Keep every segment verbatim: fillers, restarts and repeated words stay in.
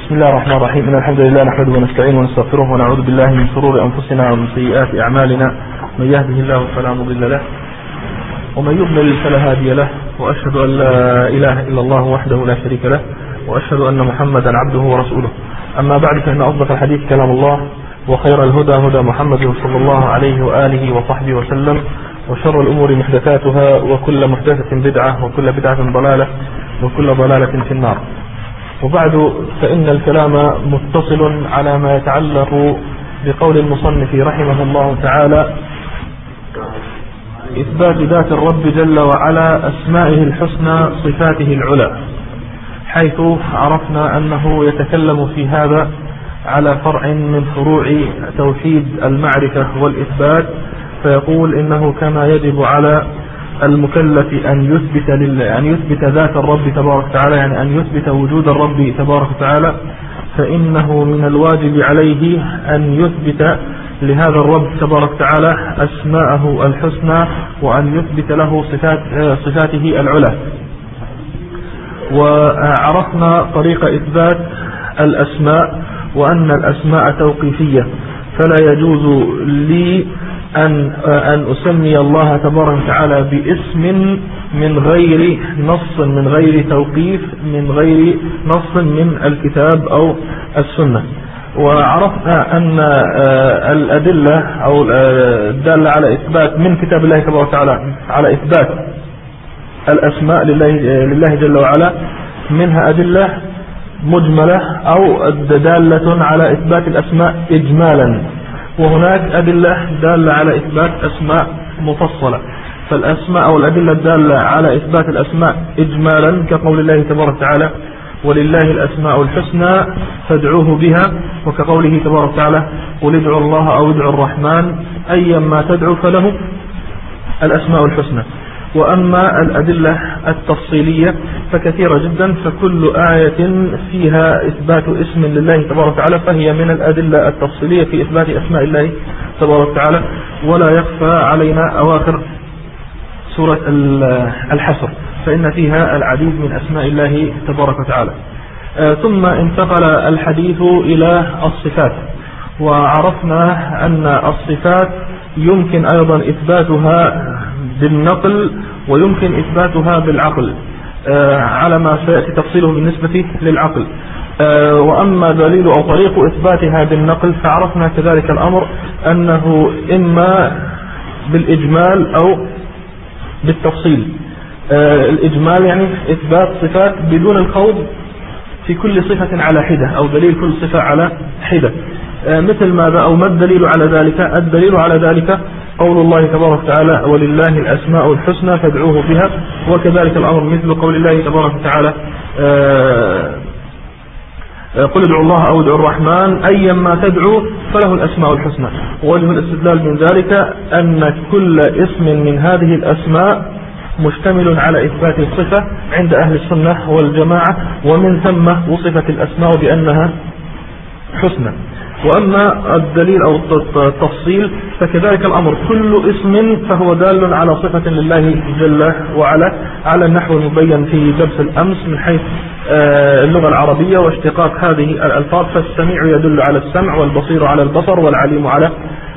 بسم الله الرحمن الرحيم. إن الحمد لله نحمده ونستعينه ونستغفره ونعوذ بالله من شرور أنفسنا ومن سيئات أعمالنا. من يهده الله فلا مضل له ومن يضلل فلا هادي له، وأشهد أن لا إله إلا الله وحده لا شريك له، وأشهد أن محمدا عبده ورسوله. أما بعد، فإن أصدق الحديث كلام الله، وخير الهدى هدى محمد صلى الله عليه وآله وصحبه وسلم، وشر الأمور محدثاتها، وكل محدثة بدعة، وكل بدعة ضلالة، وكل ضلالة في النار. وبعد، فإن الكلام متصل على ما يتعلق بقول المصنف رحمه الله تعالى: إثبات ذات الرب جل وعلا، أسمائه الحسنى، صفاته العلى، حيث عرفنا أنه يتكلم في هذا على فرع من فروع توحيد المعرفة والإثبات، فيقول إنه كما يجب على المكلف أن يثبت أن يثبت ذات الرب تبارك وتعالى، يعني أن يثبت وجود الرب تبارك وتعالى، فإنه من الواجب عليه أن يثبت لهذا الرب تبارك وتعالى أسماءه الحسنى، وأن يثبت له صفات صفاته العلى. وعرفنا طريق إثبات الأسماء، وأن الأسماء توقيفية، فلا يجوز لي أن أن أسمي الله تبارك وتعالى باسم من غير نص، من غير توقيف، من غير نص من الكتاب أو السنة. وعرفنا أن الأدلة أو الدالة على إثبات من كتاب الله تبارك وتعالى على إثبات الأسماء لله لله جل وعلا، منها أدلة مجملة أو دالة على إثبات الأسماء إجمالا، وهناك أدلة دالة على إثبات أسماء مفصلة. فالأسماء أو الأدلة الدالة على إثبات الأسماء إجمالا كقول الله تبارك وتعالى: ولله الأسماء الحسنى فادعوه بها، وكقوله تبارك وتعالى: قل ادعوا الله أو ادعوا الرحمن أيما تدعو فله الأسماء الحسنى. وأما الأدلة التفصيلية فكثيرة جدا، فكل آية فيها إثبات اسم لله تبارك وتعالى فهي من الأدلة التفصيلية في إثبات أسماء الله تبارك وتعالى. ولا يخفى علينا أواخر سورة الحشر، فإن فيها العديد من أسماء الله تبارك وتعالى. آه ثم انتقل الحديث إلى الصفات، وعرفنا أن الصفات يمكن أيضا إثباتها بالنقل، ويمكن إثباتها بالعقل، آه على ما سيأتي تفصيله بالنسبة للعقل. آه وأما دليل أو طريق إثباتها بالنقل، فعرفنا كذلك الأمر أنه إما بالإجمال أو بالتفصيل. آه الإجمال يعني إثبات صفات بدون الخوض في كل صفة على حدة، أو دليل كل صفة على حدة. آه مثل ماذا أو ما الدليل على ذلك؟ الدليل على ذلك قول الله تبارك وتعالى: ولله الأسماء الحسنى فادعوه بها. وكذلك الأمر مثل قول الله تبارك وتعالى: آه قل ادعوا الله أو ادعوا الرحمن أيما تدعو فله الأسماء الحسنى. ووجه الاستدلال من ذلك أن كل اسم من هذه الأسماء مشتمل على إثبات الصفة عند أهل السنة والجماعة، ومن ثم وصفت الأسماء بأنها حسنى. وأما الدليل أو التفصيل فكذلك الأمر، كل اسم فهو دال على صفة لله جل وعلا على النحو المبين في درس الأمس من حيث اللغة العربية واشتقاق هذه الألفاظ. فالسميع يدل على السمع، والبصير على البصر، والعليم على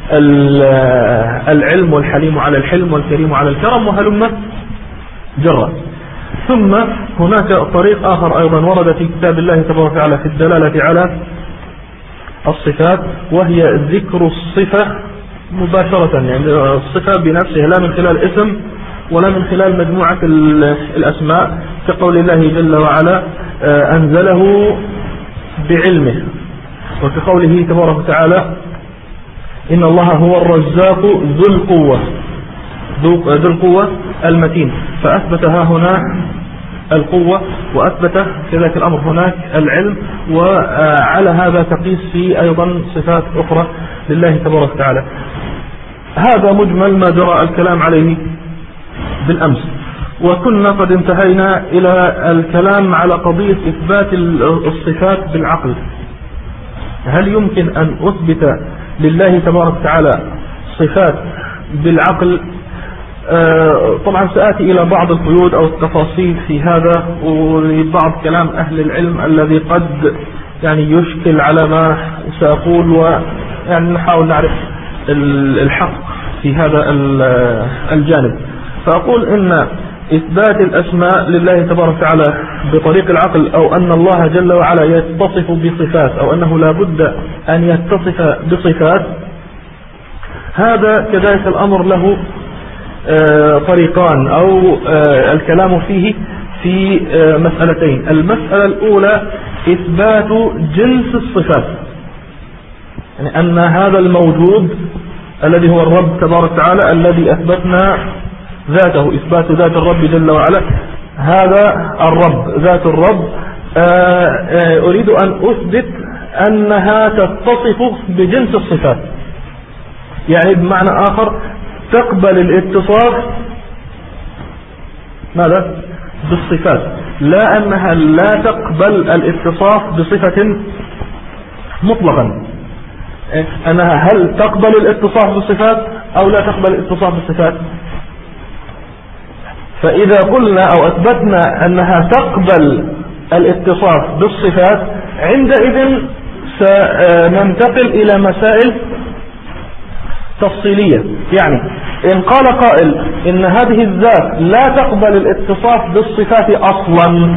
العلم، والحليم على الحلم، والكريم على الكرم، وهلم جرا. ثم هناك طريق آخر أيضا ورد في كتاب الله تبارك وتعالى في الدلالة على الصفات، وهي ذكر الصفة مباشرة، يعني الصفة بنفسها، لا من خلال اسم ولا من خلال مجموعة الأسماء، كقول الله جل وعلا: أنزله بعلمه، وكقوله تبارك وتعالى: إن الله هو الرزاق ذو القوة ذو القوة المتين. فأثبتها هنا القوة، وأثبت كذلك الأمر هناك العلم. وعلى هذا تقيس في أيضا صفات أخرى لله تبارك وتعالى. هذا مجمل ما جرى الكلام عليه بالأمس. وكنا قد انتهينا إلى الكلام على قضية إثبات الصفات بالعقل. هل يمكن أن أثبت لله تبارك وتعالى صفات بالعقل؟ آه طبعا سآتي إلى بعض القيود أو التفاصيل في هذا، وبعض كلام أهل العلم الذي قد يعني يشكل على ما سأقول، ويعني نحاول نعرف الحق في هذا الجانب. فأقول إن إثبات الأسماء لله تبارك وتعالى بطريق العقل، أو أن الله جل وعلا يتصف بصفات، أو أنه لا بد أن يتصف بصفات، هذا كذلك الأمر له طريقان، أو الكلام فيه في مسألتين. المسألة الأولى إثبات جنس الصفات، يعني أن هذا الموجود الذي هو الرب تبارك وتعالى الذي أثبتنا ذاته، إثبات ذات الرب جل وعلا، هذا الرب ذات الرب أريد أن أثبت أنها تتصف بجنس الصفات، يعني بمعنى آخر تقبل الاتصاف ماذا؟ بالصفات، لا أنها لا تقبل الاتصاف بصفة مطلقا، أنها هل تقبل الاتصاف بالصفات أو لا تقبل الاتصاف بالصفات. فإذا قلنا أو أثبتنا أنها تقبل الاتصاف بالصفات، عندئذ سننتقل إلى مسائل تفصيلية. يعني إن قال قائل إن هذه الذات لا تقبل الاتصاف بالصفات أصلا،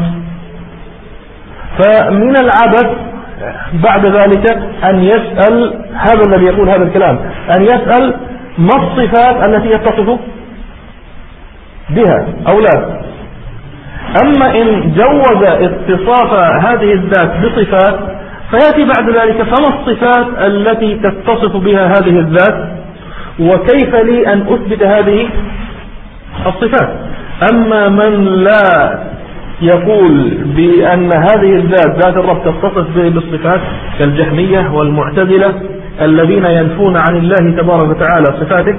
فمن العبث بعد ذلك أن يسأل هذا الذي يقول هذا الكلام، أن يسأل ما الصفات التي يتصف بها أو لا. أما إن جوز اتصاف هذه الذات بصفات، فيأتي بعد ذلك فما الصفات التي تتصف بها هذه الذات، وكيف لي أن أثبت هذه الصفات. أما من لا يقول بأن هذه الذات ذات الرب تتصف بالصفات كالجهمية والمعتزلة الذين ينفون عن الله تبارك وتعالى صفاته،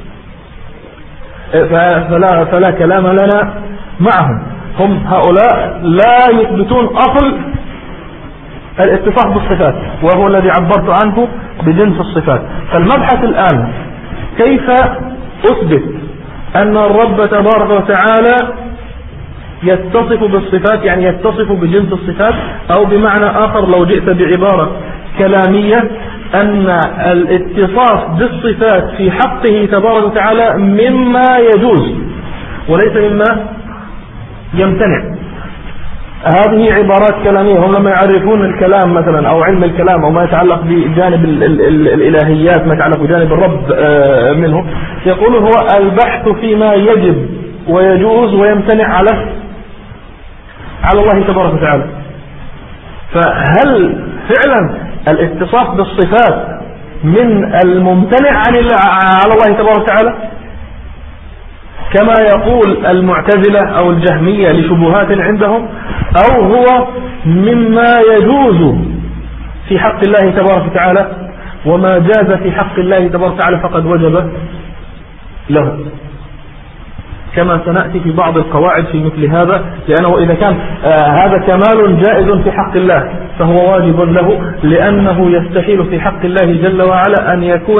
فلا, فلا كلام لنا معهم. هم هؤلاء لا يثبتون أصل الاتصاف بالصفات، وهو الذي عبرت عنه بجنس الصفات. فالمبحث الآن كيف أثبت أن الرب تبارك وتعالى يتصف بالصفات، يعني يتصف بجنس الصفات، أو بمعنى آخر لو جئت بعبارة كلامية أن الاتصاف بالصفات في حقه تبارك وتعالى مما يجوز وليس مما يمتنع. هذه عبارات كلامية. هم لما يعرفون الكلام مثلا أو علم الكلام أو ما يتعلق بجانب ال ال ال الإلهيات، ما يتعلق بجانب الرب منه، يقولون هو البحث فيما يجب ويجوز ويمتنع على على الله تبارك وتعالى. فهل فعلا الاتصاف بالصفات من الممتنع عن على الله تبارك وتعالى كما يقول المعتزلة أو الجهمية لشبهات عندهم، أو هو مما يجوز في حق الله تبارك وتعالى، وما جاز في حق الله تبارك وتعالى فقد وجب له، كما سنأتي في بعض القواعد في مثل هذا. لأنه إذا كان آه هذا كمال جائز في حق الله فهو واجب له، لأنه يستحيل في حق الله جل وعلا أن يكون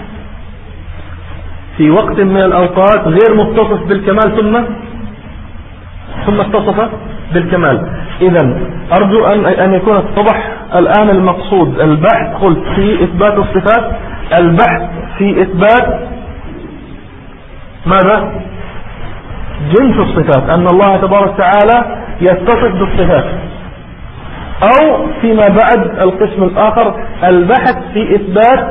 في وقت من الأوقات غير متصف بالكمال ثم ثم اتصف بالكمال. إذن أرجو أن أن يكون اتضح الآن المقصود. البحث قلت في إثبات الصفات، البحث في إثبات ماذا؟ جنس الصفات، أن الله تبارك وتعالى يتصف بالصفات. أو فيما بعد القسم الآخر البحث في إثبات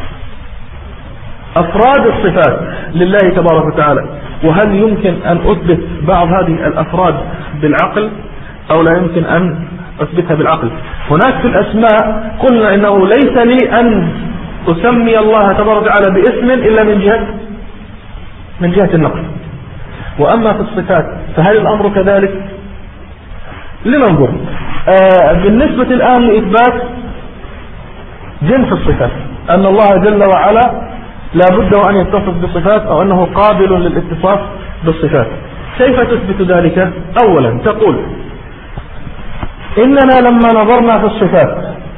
أفراد الصفات لله تبارك وتعالى، وهل يمكن أن أثبت بعض هذه الأفراد بالعقل أو لا يمكن أن أثبتها بالعقل. هناك في الأسماء قلنا إنه ليس لي أن أسمي الله تبارك وتعالى باسم إلا من جهة من جهة النقل. وأما في الصفات فهل الأمر كذلك؟ لننظر. آه بالنسبة الآن لإثبات جنس الصفات، أن الله جل وعلا لا بد وأن يتصف بالصفات أو أنه قابل للاتصاف بالصفات. كيف تثبت ذلك؟ أولا تقول إننا لما نظرنا في الصفات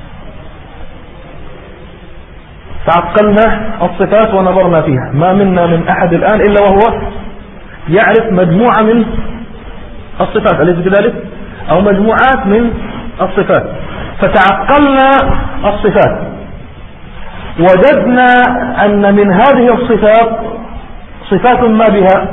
تعقلنا الصفات ونظرنا فيها، ما منا من أحد الآن إلا وهو يعرف مجموعة من الصفات، أليس كذلك؟ أو مجموعات من الصفات. فتعقلنا الصفات وجدنا أن من هذه الصفات صفات ما بها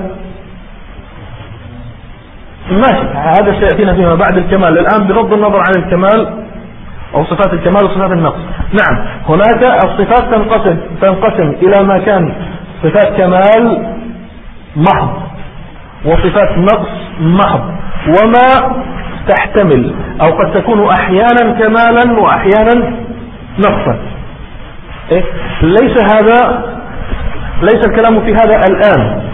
ماشي، هذا سيأتينا فيما بعد الكمال. الآن بغض النظر عن الكمال أو صفات الكمال وصفات النقص، نعم هناك الصفات تنقسم تنقسم إلى ما كان صفات كمال محض وصفات نقص محض، وما تحتمل أو قد تكون أحيانا كمالا وأحيانا نقصا. إيه؟ ليس هذا ليس الكلام في هذا الآن.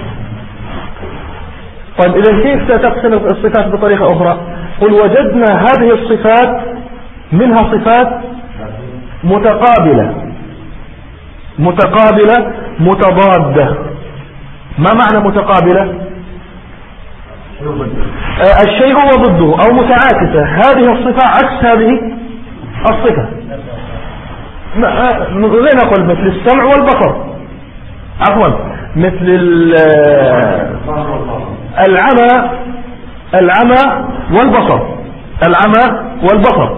طيب إذا كيف ستقسم الصفات بطريقة أخرى؟ قل وجدنا هذه الصفات منها صفات متقابلة متقابلة متضادة. ما معنى متقابلة؟ آه الشيء هو ضده أو متعاكسة، هذه الصفة عكس هذه الصفة. زي نقول مثل السمع والبصر، عفوا مثل العمى العمى والبصر العمى والبصر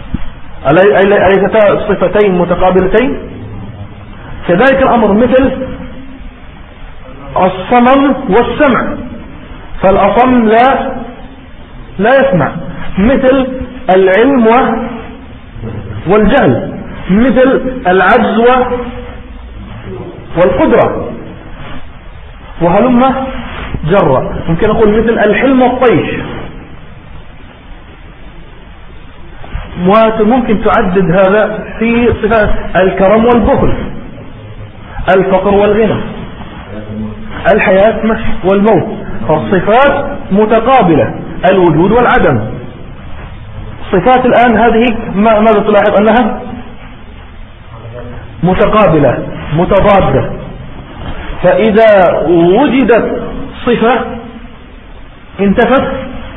أليستا صفتين متقابلتين؟ كذلك الأمر مثل الصمم والسمع، فالأصم لا لا يسمع، مثل العلم والجهل، مثل العجز والقدرة، وهلم جرة. ممكن أقول مثل الحلم والطيش، وممكن تعدد هذا في صفات الكرم والبخل، الفقر والغنى، الحياة والموت. فالصفات متقابلة، الوجود والعدم. صفات الآن هذه ماذا تلاحظ؟ أنها متقابلة متضادة. فإذا وجدت صفة انتفت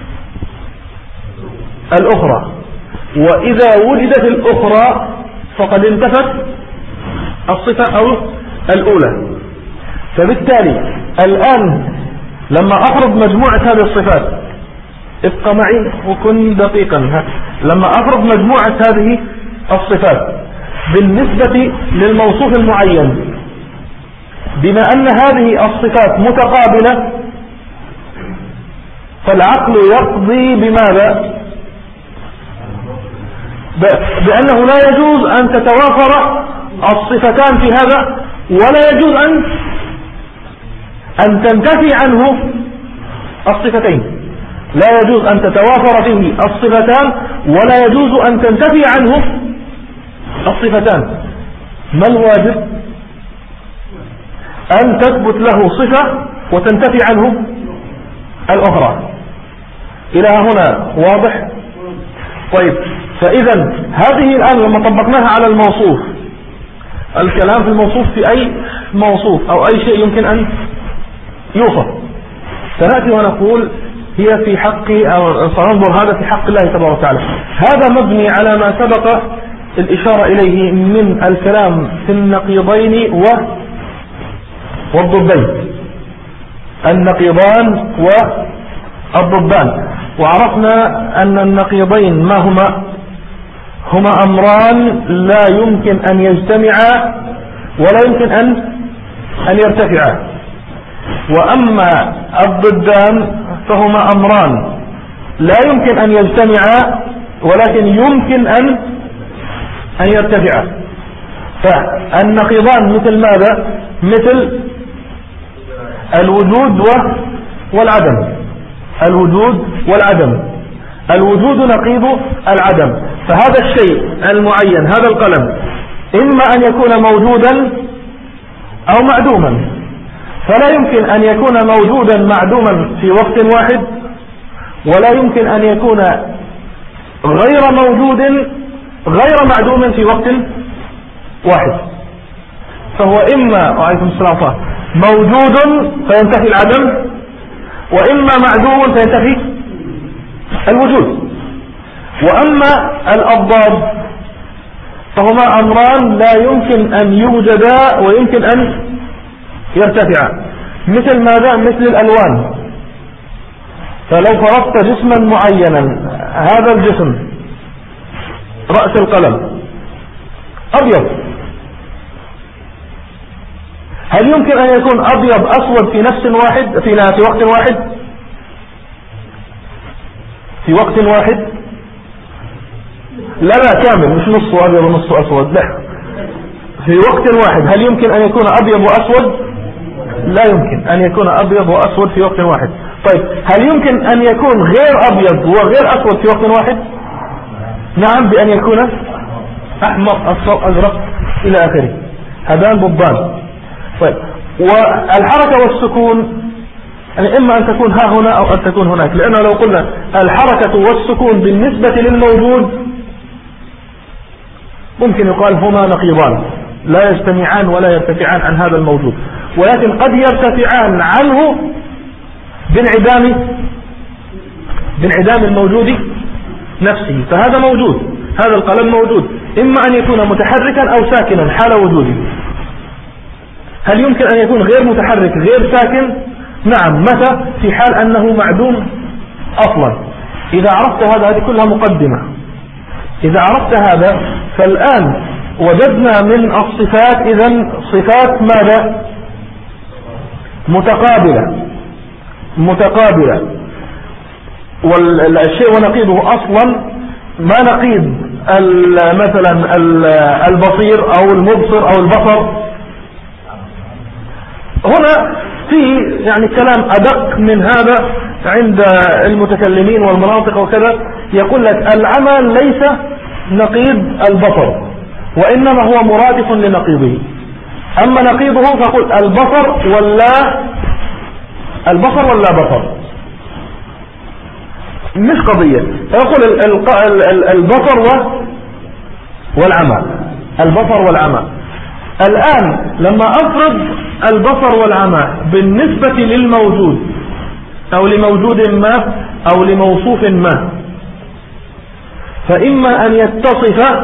الأخرى، وإذا وجدت الأخرى فقد انتفت الصفة أو الأولى. فبالتالي الآن لما أفرض مجموعة هذه الصفات، ابقى معي وكن دقيقا، لما أفرض مجموعة هذه الصفات بالنسبة للموصوف المعين، بما أن هذه الصفات متقابلة، فالعقل يقضي بماذا؟ بأنه لا يجوز أن تتوافر الصفتان في هذا، ولا يجوز أن أن تنتفي عنه الصفتين. لا يجوز أن تتوافر فيه الصفتان، ولا يجوز أن تنتفي عنه الصفتان. ما الواجب؟ أن تثبت له صفة وتنتفي عنه الأخرى. إلى هنا واضح؟ طيب، فإذا هذه الآن لما طبقناها على الموصوف، الكلام في الموصوف في أي موصوف أو أي شيء يمكن أن يوصف، سنأتي ونقول هي في حق، أو سننظر هذا في حق الله تبارك وتعالى. هذا مبني على ما سبق الإشارة إليه من الكلام في النقيضين والضدين، النقيضان والضدان. وعرفنا أن النقيضين ما هما؟ هما أمران لا يمكن أن يجتمعا ولا يمكن أن أن يرتفعا. وأما الضدان فهما أمران لا يمكن أن يجتمعا ولكن يمكن أن أن يرتفعا. فالنقيضان مثل ماذا؟ مثل الوجود والعدم. الوجود والعدم. الوجود نقيض العدم. فهذا الشيء المعين، هذا القلم، إما أن يكون موجودا أو معدوما، فلا يمكن أن يكون موجودا معدوما في وقت واحد، ولا يمكن أن يكون غير موجود غير معدوم في وقت واحد. فهو إما وعليكم السلام موجود فينتفي العدم، وإما معدوم فينتفي الوجود. وأما الأضداد فهما أمران لا يمكن أن يوجدا ويمكن أن يرتفعا. مثل ماذا؟ مثل الألوان. فلو فرضت جسما معينا، هذا الجسم رأس القلم أبيض، هل يمكن أن يكون أبيض أسود في نفس واحد في في وقت واحد في وقت واحد؟ لا لا كامل، مش نصه أبيض ونصه أسود، لا، في وقت واحد. هل يمكن أن يكون أبيض وأسود؟ لا يمكن أن يكون أبيض وأسود في وقت واحد. طيب هل يمكن أن يكون غير أبيض وغير أسود في وقت واحد؟ نعم، بأن يكون أحمر أصفر أزرق إلى آخره، هذان ضدان. طيب والحركة والسكون يعني إما أن تكون ها هنا أو أن تكون هناك، لأنه لو قلنا الحركة والسكون بالنسبة للموجود ممكن يقال هما نقيضان لا يجتمعان ولا يرتفعان عن هذا الموجود، ولكن قد يرتفعان عنه بانعدام بانعدام الموجود نفسه. فهذا موجود، هذا القلم موجود، إما أن يكون متحركا أو ساكنا حال وجوده. هل يمكن أن يكون غير متحرك غير ساكن؟ نعم، متى؟ في حال أنه معدوم أصلا. إذا عرفت هذا، هذه كلها مقدمة، إذا عرفت هذا فالآن وجدنا من الصفات إذن صفات ماذا؟ متقابلة متقابلة والشيء ونقيضه أصلا ما نقيض مثلا البصير أو المبصر أو البصر. هنا في يعني كلام أدق من هذا عند المتكلمين والمناطق وكذا، يقول لك العمى ليس نقيض البصر، وإنما هو مرادف لنقيضه. أما نقيضه فقل البصر ولا البصر ولا بصر، مش قضية. يقول البصر والعمى، البصر والعمى. الآن لما أفرض البصر والعمى بالنسبة للموجود أو لموجود ما أو لموصوف ما، فإما أن يتصف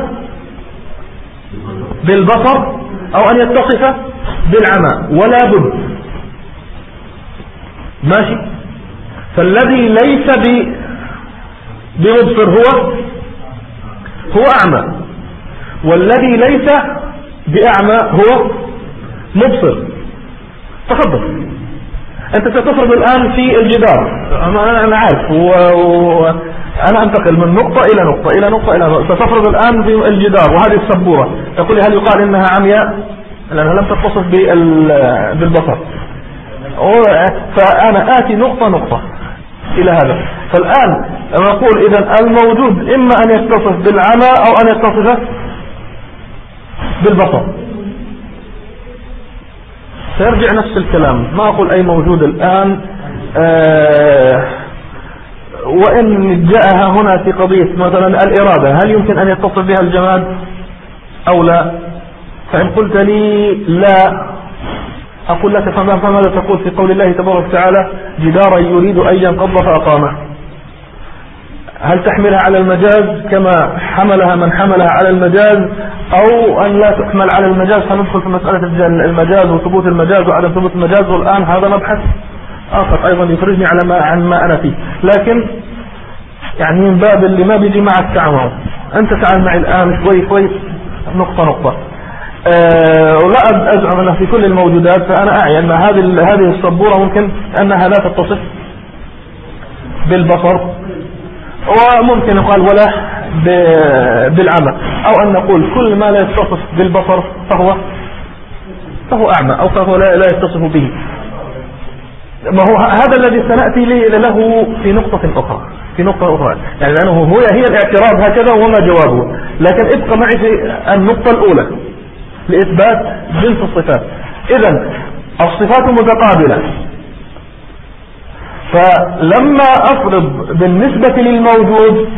بالبصر أو أن يتصف بالعمى، ولا بد، ماشي. فالذي ليس بمبصر هو هو أعمى، والذي ليس بأعمى هو مبصر. تفضل. أنت ستفرض الآن في الجدار، أنا عارف، وأنا أنتقل من نقطة إلى نقطة إلى نقطة إلى نقطة. ستفرض الآن في الجدار وهذه السبورة، تقول هل يقال إنها عمياء؟ لأنها لم تتصف بالبصر. فأنا آتي نقطة نقطة إلى هذا. فالآن نقول إذن الموجود إما أن يتصف بالعمى أو أن يتصف بالبصر. سيرجع نفس الكلام، ما أقول أي موجود الآن. آه وإن جاءها هنا في قضية مثلا الإرادة، هل يمكن أن يتصف بها الجماد أو لا؟ فإن قلت لي لا، أقول لك فماذا تقول في قول الله تبارك وتعالى جدارا يريد أن ينقض فأقامه؟ هل تحملها على المجاز كما حملها من حملها على المجاز، أو أن لا تحمل على المجاز؟ فندخل في مسألة المجاز وثبوت المجاز وعدم ثبوت المجاز، والآن هذا مبحث آخر أيضا يخرجني على ما عن ما أنا فيه. لكن يعني من باب اللي ما بيجي معك تعال، أنت تعال معي الآن شوي شوي نقطة نقطة. أه ولا أزعم أنه في كل الموجودات، فأنا أعي أن هذه هذه السبورة ممكن أنها لا تتصف بالبصر، وممكن يقال ولا بالعمى، أو أن نقول كل ما لا يتصف بالبصر فهو فهو أعمى أو فهو لا يتصف به. ما هو هذا الذي سنأتي له في نقطة أخرى في نقطة أخرى يعني لأنه هو هي الاعتراض هكذا وما جوابه. لكن ابقى معي في النقطة الأولى لإثبات جنس الصفات. إذن الصفات متقابلة، فلما أفرض بالنسبة للموجود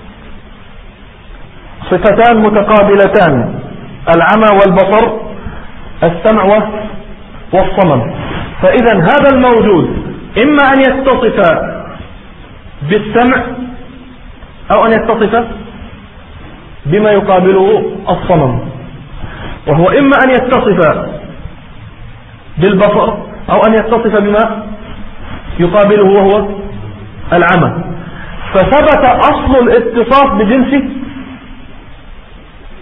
صفتان متقابلتان، العمى والبصر، السمع والصمم، فإذا هذا الموجود إما أن يتصف بالسمع أو أن يتصف بما يقابله الصمم، وهو إما أن يتصف بالبصر أو أن يتصف بما يقابله وهو العمى. فثبت أصل الاتصاف بجنس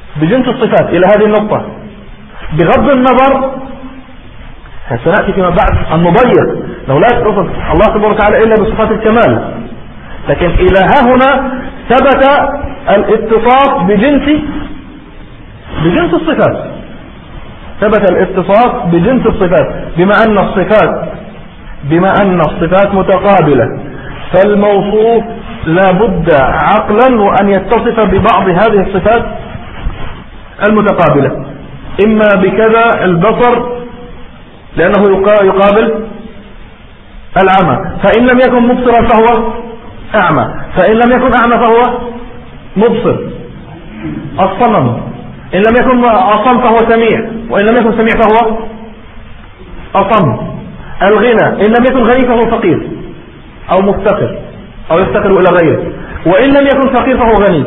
بجنس الصفات إلى هذه النقطة، بغض النظر سنأتي فيما بعد أن نضيق لو لا يتصف الله تبارك وتعالى إلا بصفات الكمال، لكن إلى ها هنا ثبت الاتصاف بجنس بجنس الصفات، ثبت الاتصاف بجنس الصفات، بما أن الصفات بما أن الصفات متقابلة، فالموصوف لا بد عقلا وأن يتصف ببعض هذه الصفات المتقابلة، إما بكذا البصر لأنه يقابل العمى، فإن لم يكن مبصرا فهو أعمى، فإن لم يكن أعمى فهو مبصر. الصمم إن لم يكن أصم فهو سميع، وإن لم يكن سميع فهو أصم. الغنى إن لم يكن غني فهو فقير أو مفتقر أو يفتقر إلى غيره، وإن لم يكن فقير فهو غني.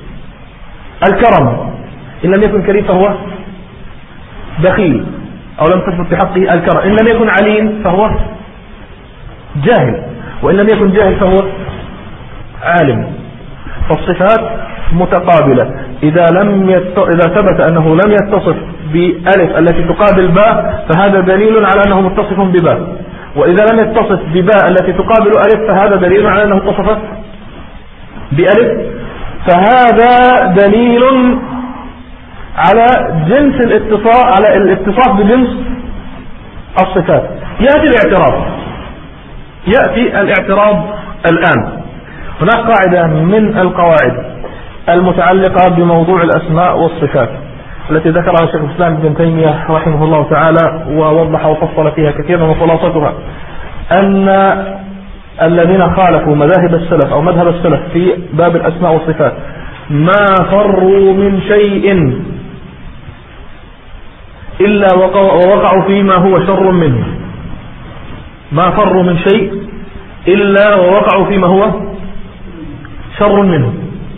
الكرم إن لم يكن كريم فهو بخيل أو لم تثبت بحقه الكرم، إن لم يكن عليم فهو جاهل، وإن لم يكن جاهل فهو عالم. فالصفات متقابلة، إذا لم يت... إذا ثبت أنه لم يتصف بألف التي تقابل باء فهذا دليل على أنه متصف بباء، وإذا لم يتصف بباء التي تقابل ألف فهذا دليل على أنه اتصف بألف، فهذا دليل على جنس الاتصاف على الاتصاف بجنس الصفات. يأتي الاعتراض يأتي الاعتراض الآن. هناك قاعدة من القواعد المتعلقة بموضوع الأسماء والصفات التي ذكرها شيخ الإسلام ابن تيمية رحمه الله تعالى ووضح وفصل فيها كثيرا، وخلاصتها أن الذين خالفوا مذاهب السلف أو مذهب السلف في باب الأسماء والصفات ما فروا من شيء إلا ووقعوا فيما هو شر منه، ما فروا من شيء إلا ووقعوا فيما هو شر منه.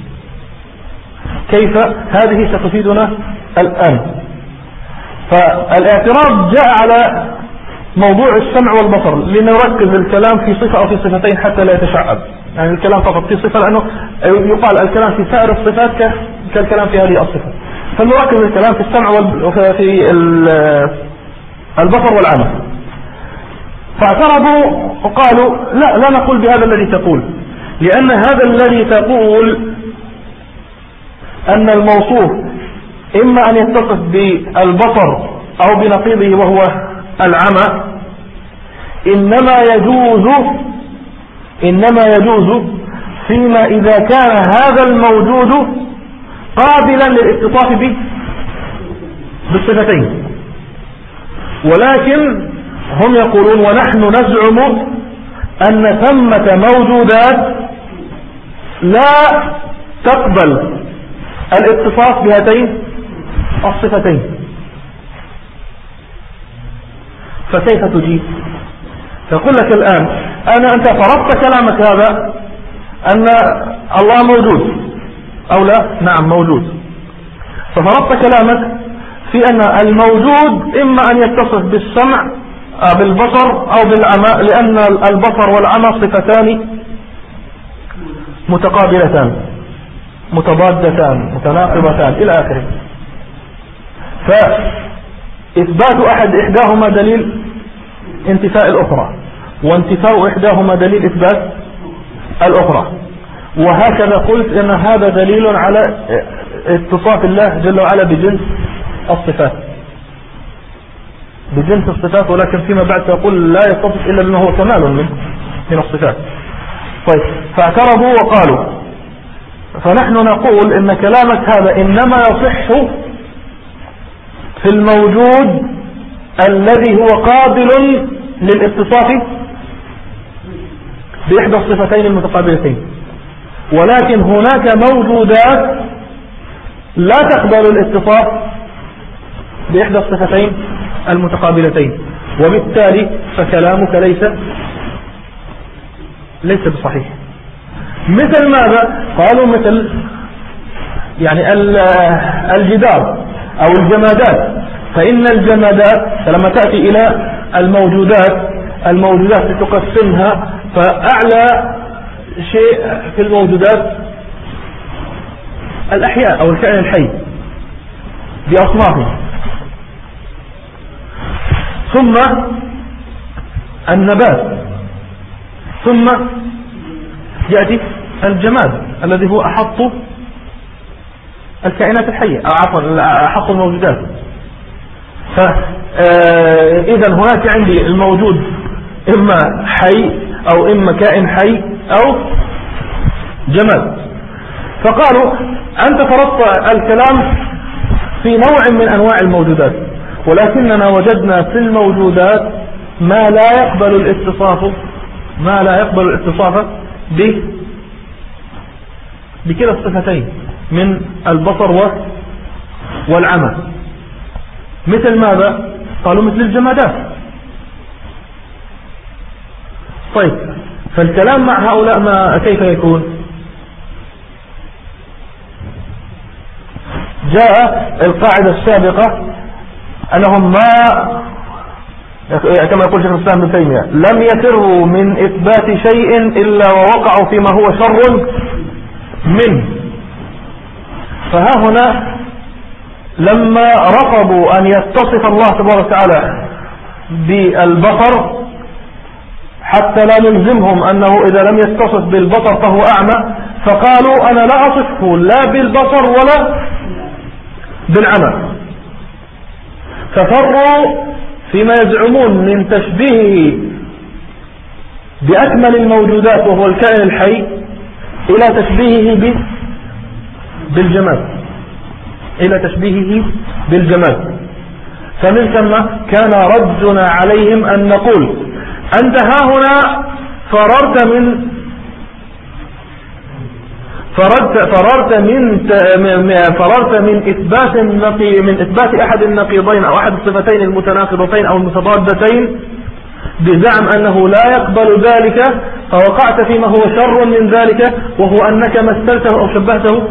كيف؟ هذه ستفيدنا الآن. فالاعتراض جاء على موضوع السمع والبصر لنركز الكلام في صفة أو في صفتين حتى لا يتشعب، يعني الكلام فقط في صفة، لأنه يقال الكلام في سائر الصفات كالكلام في هذه الصفة، فنركز الكلام في السمع وفي البصر والعمى. فاعترضوا وقالوا لا لا نقول بهذا الذي تقول، لأن هذا الذي تقول أن الموصوف إما أن يتصف بالبصر أو بنقيضه وهو العمى، إنما يجوز إنما يجوز فيما إذا كان هذا الموجود قابلا للاتصاف به بالصفتين. ولكن هم يقولون ونحن نزعم أن ثمة موجودات لا تقبل الاتصاف بهاتين الصفتين، فكيف تجيب؟ تقول لك الآن أنا أنت فرضت كلامك هذا أن الله موجود أو لا؟ نعم موجود. ففرضت كلامك في أن الموجود إما أن يتصف بالسمع بالبصر أو بالعمى، لأن البصر والعمى صفتان متقابلتان متضادتان متناقضتان إلى آخره. فإثبات أحد إحداهما دليل انتفاء الأخرى، وانتفاء إحداهما دليل إثبات الأخرى، وهكذا قلت إن هذا دليل على اتصاف الله جل وعلا بجنس الصفات بجنس الصفات ولكن فيما بعد تقول لا يتصف إلا بما هو كمال من من الصفات. طيب، فاعترضوا وقالوا فنحن نقول إن كلامك هذا إنما يصح في الموجود الذي هو قابل للاتصاف بإحدى الصفتين المتقابلتين، ولكن هناك موجودات لا تقبل الاتصاف بإحدى الصفتين المتقابلتين، وبالتالي فكلامك ليس ليس بصحيح. مثل ماذا؟ قالوا مثل يعني الجدار أو الجمادات، فإن الجمادات لما تأتي إلى الموجودات الموجودات تقسمها، فأعلى شيء في الموجودات الأحياء أو الكائن الحي، بأصنافه. ثم النبات، ثم يأتي الجماد الذي هو أحط الكائنات الحية، أو عفوا أحط الموجودات. فإذا هناك عندي الموجود إما حي أو إما كائن حي أو جماد. فقالوا أنت فرضت الكلام في نوع من أنواع الموجودات، ولكننا وجدنا في الموجودات ما لا يقبل الاتصاف ما لا يقبل الاتصاف به بكلا الصفتين من البصر والعمى. مثل ماذا؟ قالوا مثل الجمادات. طيب، فالكلام مع هؤلاء ما كيف يكون؟ جاء القاعدة السابقة أنهم ما كما يقول شيخ الإسلام ابن تيمية لم يفروا من إثبات شيء إلا ووقعوا فيما هو شر منه. فها هنا لما رفضوا أن يتصف الله تبارك وتعالى بالبصر حتى لا نلزمهم أنه إذا لم يتصف بالبصر فهو أعمى، فقالوا أنا لا أصفه لا بالبصر ولا بالعمى. ففروا فيما يزعمون من تشبيهه بأكمل الموجودات وهو الكائن الحي إلى تشبيهه بالجماد إلى تشبيهه بالجماد. فمن ثم كان ردنا عليهم أن نقول أنت ها هنا فررت من فررت فررت من فررت من إثبات النقي من إثبات أحد النقيضين أو أحد الصفتين المتناقضتين أو المتضادتين بزعم أنه لا يقبل ذلك، فوقعت فيما هو شر من ذلك وهو أنك مثلته أو شبهته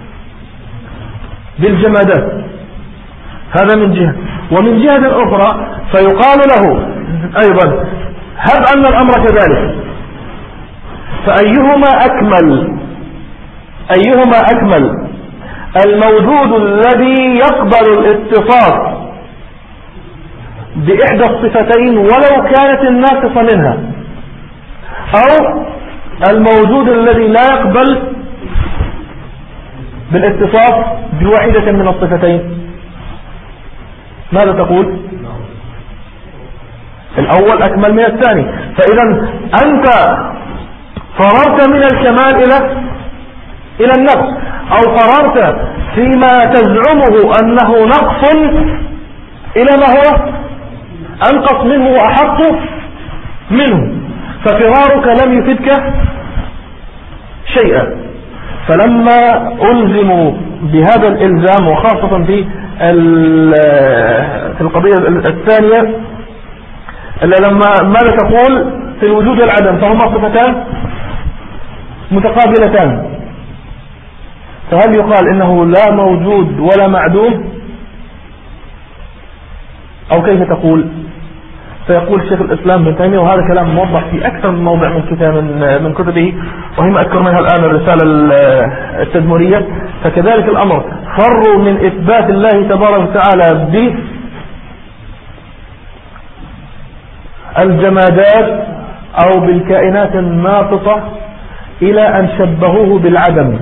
بالجمادات. هذا من جهة. ومن جهة أخرى فيقال له أيضا هب أن الأمر كذلك، فأيهما أكمل أيهما أكمل الموجود الذي يقبل الاتصاف بإحدى الصفتين ولو كانت الناقصة منها، أو الموجود الذي لا يقبل بالاتصاف بواحدة من الصفتين؟ ماذا تقول؟ الأول أكمل من الثاني. فإذا أنت فررت من الكمال إلى إلى النقص، أو فررت فيما تزعمه أنه نقص إلى ما هو أنقص منه وأحط منه، ففرارك لم يفدك شيئا. فلما ألزموا بهذا الإلزام وخاصة في في القضية الثانية لما ماذا تقول في الوجود والعدم؟ فهما صفتان متقابلتان، فهل يقال إنه لا موجود ولا معدوم أو كيف تقول؟ فيقول شيخ الإسلام ابن تيمية، وهذا كلام موضح في أكثر من موضع من كتاب من, من كتبه، وهي ما أذكر منها الآن الرسالة التدمرية. فكذلك الأمر، فروا من إثبات الله تبارك وتعالى بالجمادات أو بالكائنات الناطقة إلى أن شبهوه بالعدم.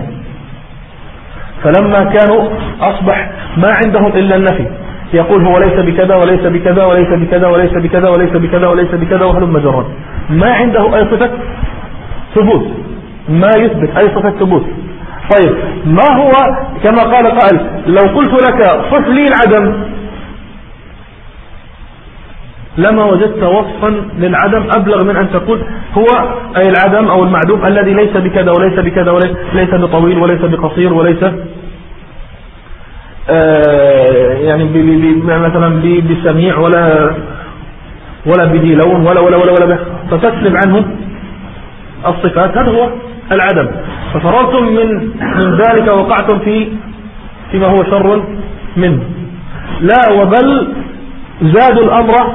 فلما كانوا أصبح ما عندهم إلا النفي، يقول هو ليس بكذا وليس بكذا وليس بكذا وليس بكذا وليس بكذا وليس بكذا وهلم جرا، ما عنده أي صفة ثبوت، ما يثبت أي صفة ثبوت. طيب، ما هو كما قال قائل لو قلت لك صف لي العدم لما وجدت وصفا للعدم أبلغ من أن تقول هو أي العدم أو المعدوم الذي ليس بكذا وليس بكذا وليس بطويل وليس بقصير وليس آه يعني بي بي مثلا بسميع ولا ولا بدي لون ولا ولا ولا ولا فتسلب عنه الصفات. هذا هو العدم. ففررتم من من ذلك وقعتم في فيما هو شر منه. لا، وبل زادوا الأمر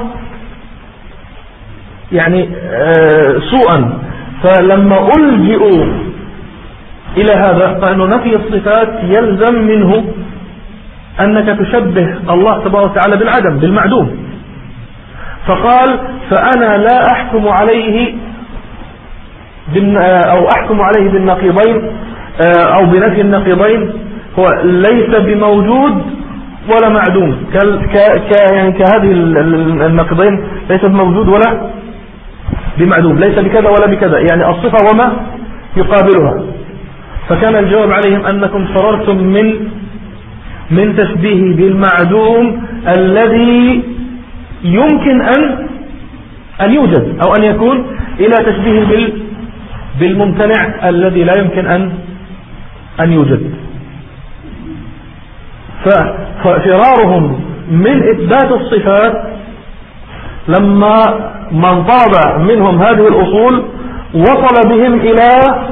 يعني آه سوءا. فلما ألجئوا إلى هذا فإنه نفي الصفات يلزم منه أنك تشبه الله تبارك وتعالى بالعدم بالمعدوم. فقال فأنا لا أحكم عليه أو أحكم عليه بالنقيضين أو بنفي النقيضين، هو ليس بموجود ولا معدوم، يعني كهذه النقيضين ليس بموجود ولا بمعدوم، ليس بكذا ولا بكذا، يعني الصفة وما يقابلها. فكان الجواب عليهم أنكم فررتم من من تشبيه بالمعدوم الذي يمكن أن أن يوجد أو أن يكون إلى تشبيه بال بالممتنع الذي لا يمكن أن أن يوجد. ففرارهم من إثبات الصفات لما من طاب منهم هذه الأصول وصل بهم إلى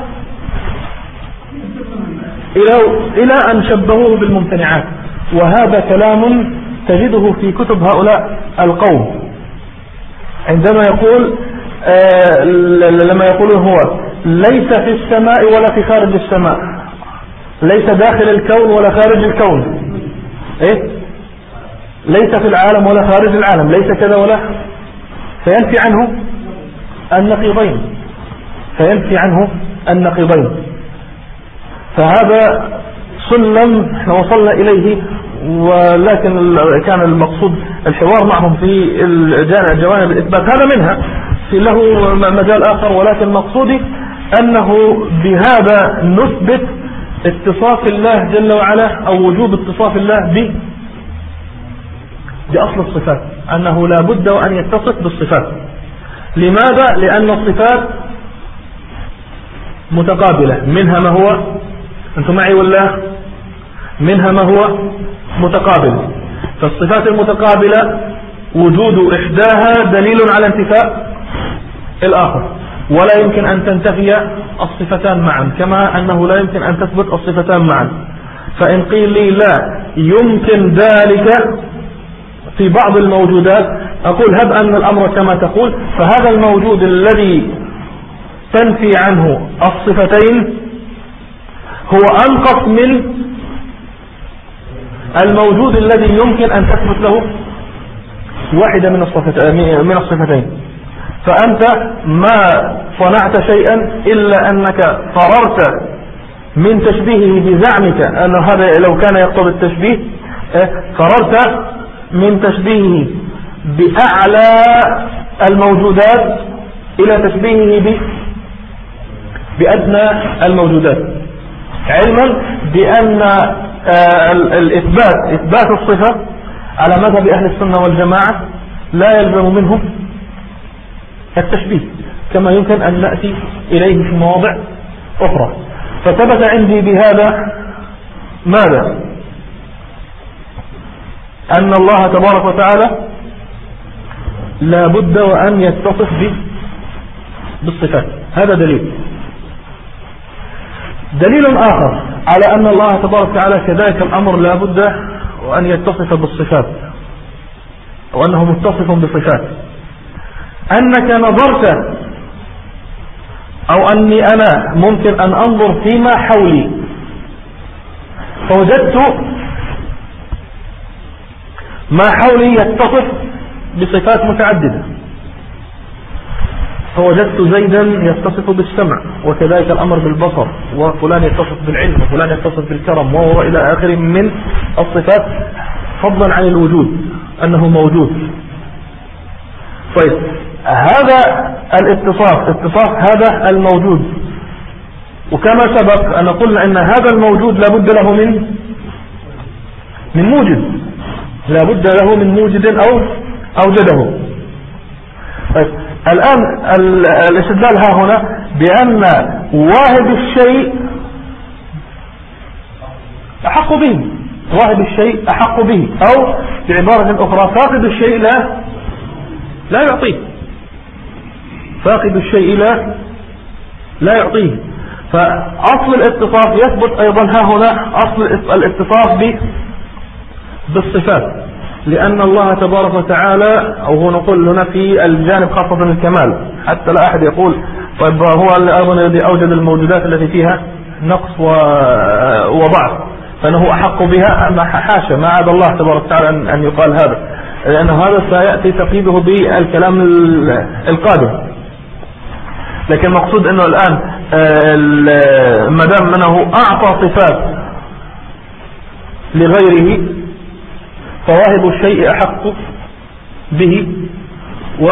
إلى إلى أن شبهوه بالممتنعات. وهذا كلام تجده في كتب هؤلاء القوم عندما يقول آه لما يقول هو ليس في السماء ولا في خارج السماء، ليس داخل الكون ولا خارج الكون، إيه؟ ليس في العالم ولا خارج العالم، ليس كذا ولا، فينفي عنه النقيضين فينفي عنه النقيضين فهذا سلم احنا وصلنا إليه، ولكن كان المقصود الحوار معهم في جوانب الإثبات، هذا منها في له مجال آخر، ولكن مقصودي أنه بهذا نثبت اتصاف الله جل وعلا أو وجوب اتصاف الله ب بأصل الصفات، أنه لا بد وأن يتصف بالصفات. لماذا؟ لأن الصفات متقابلة، منها ما هو أنتم معي ولا منها ما هو متقابل. فالصفات المتقابلة وجود إحداها دليل على انتفاء الآخر، ولا يمكن أن تنتفي الصفتان معا، كما أنه لا يمكن أن تثبت الصفتان معا. فإن قيل لي لا يمكن ذلك في بعض الموجودات، أقول هب أن الأمر كما تقول، فهذا الموجود الذي تنفي عنه الصفتين هو أنقص من الموجود الذي يمكن أن تثبت له واحدة من من الصفتين. فأنت ما صنعت شيئا إلا أنك فررت من تشبيهه بزعمك أن هذا لو كان يقتضي التشبيه، فررت من تشبيهه بأعلى الموجودات إلى تشبيهه بأدنى الموجودات، علما بأن الإثبات إثبات الصفة على مذهب أهل السنة والجماعة لا يلزم منه التشبيه، كما يمكن أن نأتي إليه في مواضع أخرى. فثبت عندي بهذا ماذا؟ أن الله تبارك وتعالى لا بد وأن يتصف بالصفات، هذا دليل. دليل آخر على أن الله تبارك وتعالى كذلك الأمر لا بد وأن يتصف بالصفات، وأنه متصف بصفات، أنك نظرت أو أني أنا ممكن أن أنظر فيما حولي فوجدت ما حولي يتصف بصفات متعددة، فوجدت زيدا يتصف بالسمع، وكذلك الأمر بالبصر، وفلان يتصف بالعلم، وفلان يتصف بالكرم، وهو إلى آخر من الصفات، فضلا عن الوجود أنه موجود. طيب هذا الاتصاف اتصاف هذا الموجود، وكما سبق أن قلنا أن هذا الموجود لابد له من من موجد، لابد له من موجد أو أوجده. طيب الآن الاستدلال ها هنا بأن واهب الشيء أحق به، واهب الشيء أحق به، أو بعبارة أخرى فاقد الشيء لا لا يعطيه، فاقد الشيء لا لا يعطيه. فأصل الاتصاف يثبت أيضا ها هنا، أصل الاتصاف بالصفات، لأن الله تبارك وتعالى، أو هو نقول هنا في الجانب خاصة الكمال، حتى لا أحد يقول طيب هو أيضا الذي أوجد الموجودات التي فيها نقص وضعف، فأنه أحق بها، حاشا، ما عاد الله تبارك وتعالى أن يقال هذا، لأن هذا سيأتي تقييده بالكلام القادم. لكن المقصود أنه الآن ما دام أنه أعطى صفات لغيره فواهب الشيء أحق به، و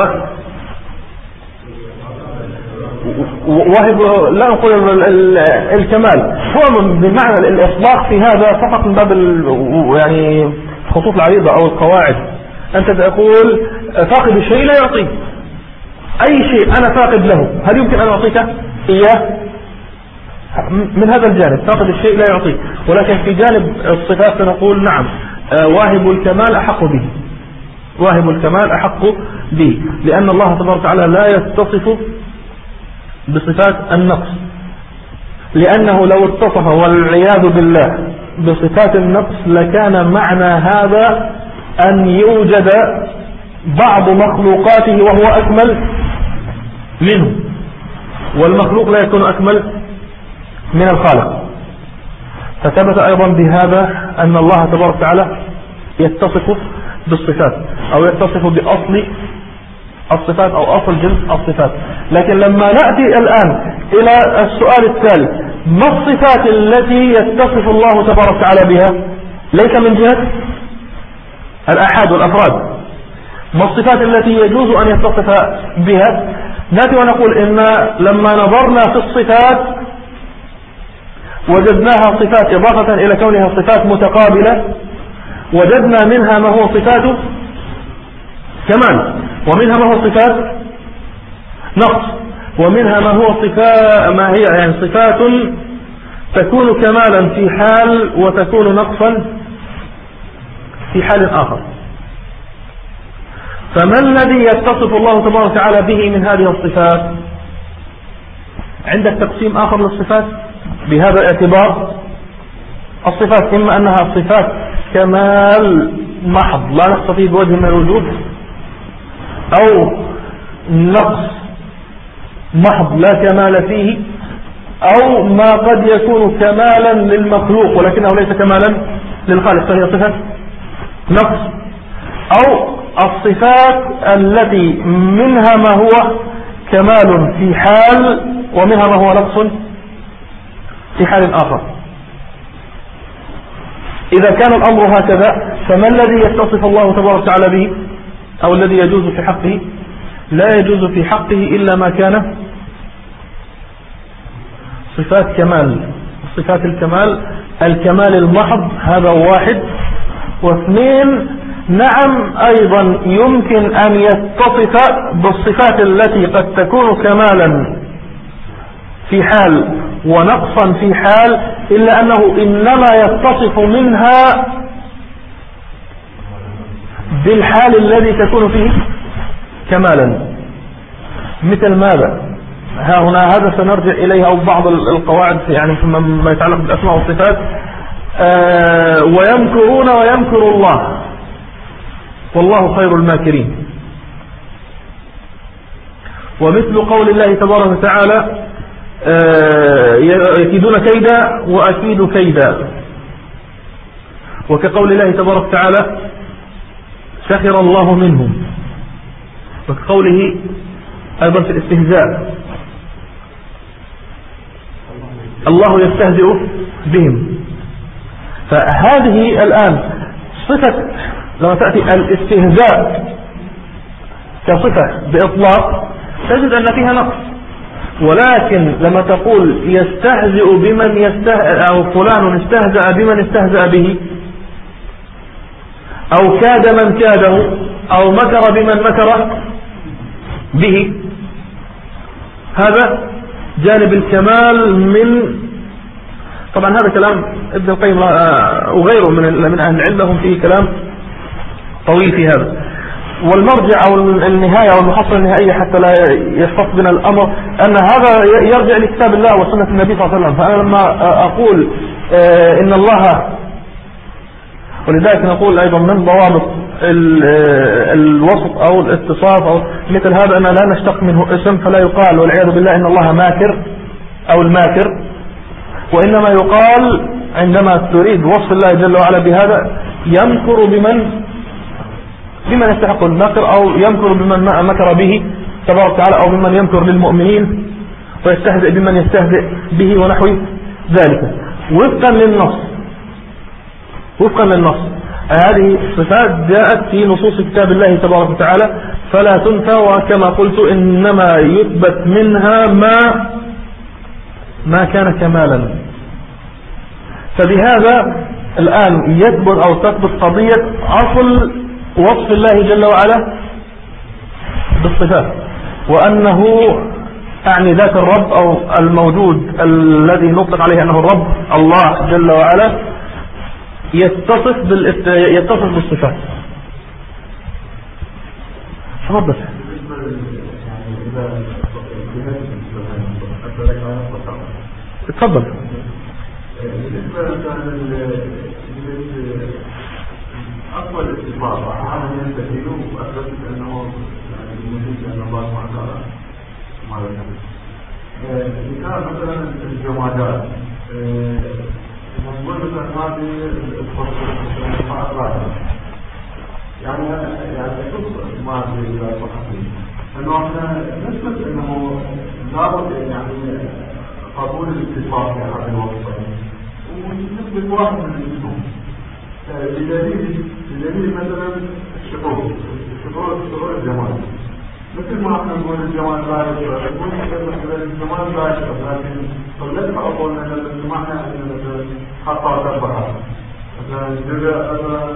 وهب لا نقول الكمال، هو بمعنى الإطلاق في هذا فقط من باب يعني خطوط العريضة أو القواعد. أنت تقول فاقد الشيء لا يعطيه، أي شيء أنا فاقد له هل يمكن أن أعطيك إياه؟ من هذا الجانب فاقد الشيء لا يعطيه. ولكن في جانب الصفات نقول نعم واهب الكمال أحق به، واهب الكمال أحق به، لأن الله تبارك وتعالى لا يتصف بصفات النقص، لأنه لو اتصف والعياذ بالله بصفات النقص لكان معنى هذا أن يوجد بعض مخلوقاته وهو أكمل منه، والمخلوق لا يكون أكمل من الخالق. فثبت أيضا بهذا أن الله تبارك وتعالى يتصف بالصفات أو يتصف بأصل الصفات أو أصل جنس الصفات. لكن لما نأتي الآن إلى السؤال الثالث، ما الصفات التي يتصف الله تبارك وتعالى بها ليس من جهة الآحاد والأفراد، ما الصفات التي يجوز أن يتصف بها؟ نأتي ونقول إن لما نظرنا في الصفات وجدناها صفات إضافة إلى كونها صفات متقابلة، وجدنا منها ما هو صفات كمال، ومنها ما هو صفات نقص، ومنها ما هو صفات ما هي يعني صفات تكون كمالا في حال وتكون نقصا في حال آخر. فما الذي يتصف الله تبارك وتعالى به من هذه الصفات؟ عندك تقسيم آخر للصفات بهذا الاعتبار. الصفات إما أنها صفات كمال محض لا نقص فيه بوجه من الوجود، أو نقص محض لا كمال فيه، أو ما قد يكون كمالا للمخلوق ولكنه ليس كمالا للخالق فهي صفة نقص، أو الصفات التي منها ما هو كمال في حال ومنها ما هو نقص في حال آخر. إذا كان الأمر هكذا فما الذي يتصف الله تبارك وتعالى به أو الذي يجوز في حقه؟ لا يجوز في حقه إلا ما كان صفات كمال. صفات الكمال الكمال المحض هذا واحد. واثنين، نعم أيضا يمكن أن يتصف بالصفات التي قد تكون كمالا في حال ونقصا في حال، إلا أنه إنما يتصف منها بالحال الذي تكون فيه كمالا. مثل ماذا؟ ها هنا هذا سنرجع إليه أو بعض القواعد يعني فيما يتعلق بالأسماء والصفات. آه ويمكرون ويمكر الله والله خير الماكرين. ومثل قول الله تبارك وتعالى آه يكيدون كيدا وأكيد كيدا. وكقول الله تبارك وتعالى سخر الله منهم. وكقوله أيضا في الاستهزاء الله يستهزئ بهم. فهذه الآن صفة لما تأتي الاستهزاء كصفة بإطلاق تجد أن فيها نقص، ولكن لما تقول يستهزئ بمن يستهزئ أو فلان استهزأ بمن استهزأ به أو كاد من كاده أو مكر بمن مكر به، هذا جانب الكمال. من طبعا هذا كلام ابن القيم وغيره من من أهل العلم لهم فيه كلام طويل في هذا. والمرجع أو النهاية والمحصلة النهائية حتى لا يشفق بنا الأمر أن هذا يرجع لكتاب الله وسنة النبي صلى الله عليه وسلم. فأنا لما أقول إن الله، ولذلك نقول أيضا من ضوابط الوصف أو الاتصاف أو مثل هذا أن لا نشتق منه اسم فلا يقال والعياذ بالله إن الله ماكر أو الماكر، وإنما يقال عندما تريد وصف الله جل وعلا بهذا يمكر بمن بمن يستحق المكر، أو يمكر بمن مكر به تبارك وتعالى، أو بمن يمكر للمؤمنين ويستهزئ بمن يستهزئ به ونحو ذلك، وفقا للنص وفقا للنص. هذه الصفات جاءت في نصوص كتاب الله تبارك وتعالى فلا تنفى، وكما قلت إنما يثبت منها ما ما كان كمالا. فبهذا الآن يثبت أو تثبت قضية أصل وصف الله جل وعلا بالصفات، وأنه أعني ذات الرب أو الموجود الذي نطلق عليه أنه الرب الله جل وعلا يتصف يتصف بالصفات. تفضل. تفضل. أقوى الاستفاضة عن ينتهيه وأثبتت أنه المجيد لأن الله سبحانه وتعالى مثال مثلا الجمادات نقول مثلا هذه الفصل يعني يعني يخص ما في الصحفي أنه احنا نثبت أنه لابد يعني قبول الاتفاق في هذه الوصفين ونثبت واحد من الاسمهم بدليل بدليل مثلا الشعور الشعور الشعور الجمال، مثل ما احنا نقول الجمال لا يشعر، نقول مثلا الجمال لا يشعر، لكن فلسفة أقولنا مثلا ما احنا عندنا مثلا حتى تربحها مثلا جزء مثلا